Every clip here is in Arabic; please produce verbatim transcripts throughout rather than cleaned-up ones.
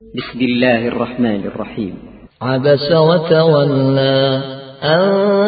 بسم الله الرحمن الرحيم. عبس وتولى أن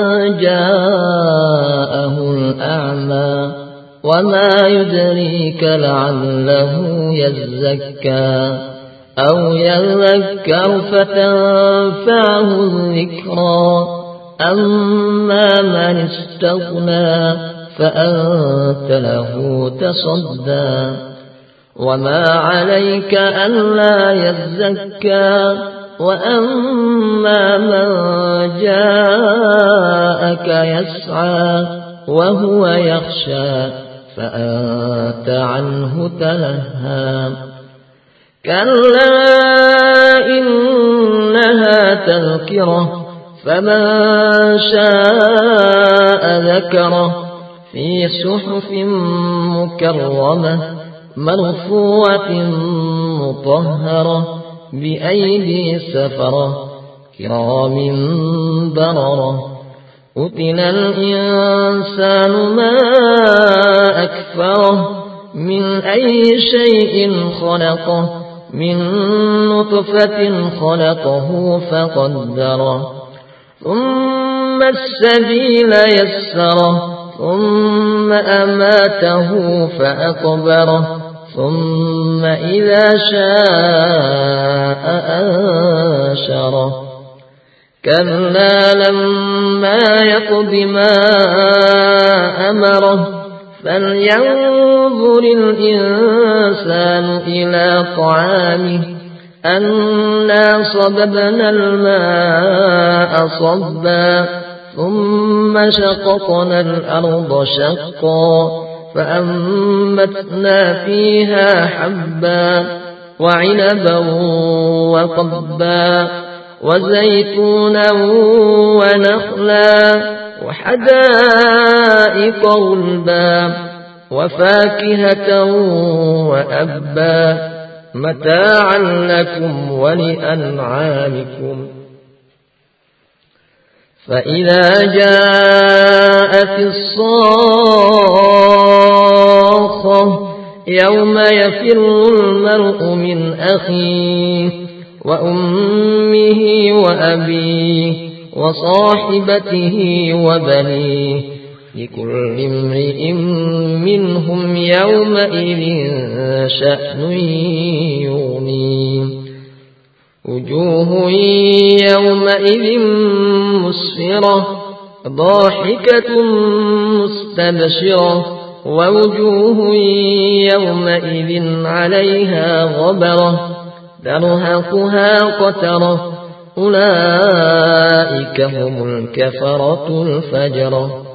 جاءه الأعمى وما يدريك لعله يزكى أو يذكر فتنفعه الذكرى أما من استغنى فأنت له تصدى وما عليك ألا يزكى وأما من جاءك يسعى وهو يخشى فأنت عنه تلهى كلا إنها تذكرة فمن شاء ذكره في صحف مكرمة مرفوعة مطهرة بأيدي سفرة كرام بررة قتل الإنسان ما أكفره من أي شيء خلقه من نطفة خلقه فقدره ثم السبيل يسره ثم أماته فأقبره ثم إذا شاء أنشره كلا لما يقض ما أمره فلينظر الإنسان إلى طعامه أنا صببنا الماء صبا ثم شققنا الأرض شقا فأنبتنا فيها حبا وعنبا وقبا وزيتونا ونخلا وحدائق غلبا وفاكهة وأبا متاعا لكم ولأنعامكم فإذا جاءت الصاخة يوم يفر المرء من أخيه وأمه وأبيه وصاحبته وبنيه لكل امرئ منهم يومئذ شأن يغنيه وجوه يومئذ مسفرة ضاحكة مستبشرة ووجوه يومئذ عليها غبرة ترهقها قترة أولئك هم الكفرة الفجرة.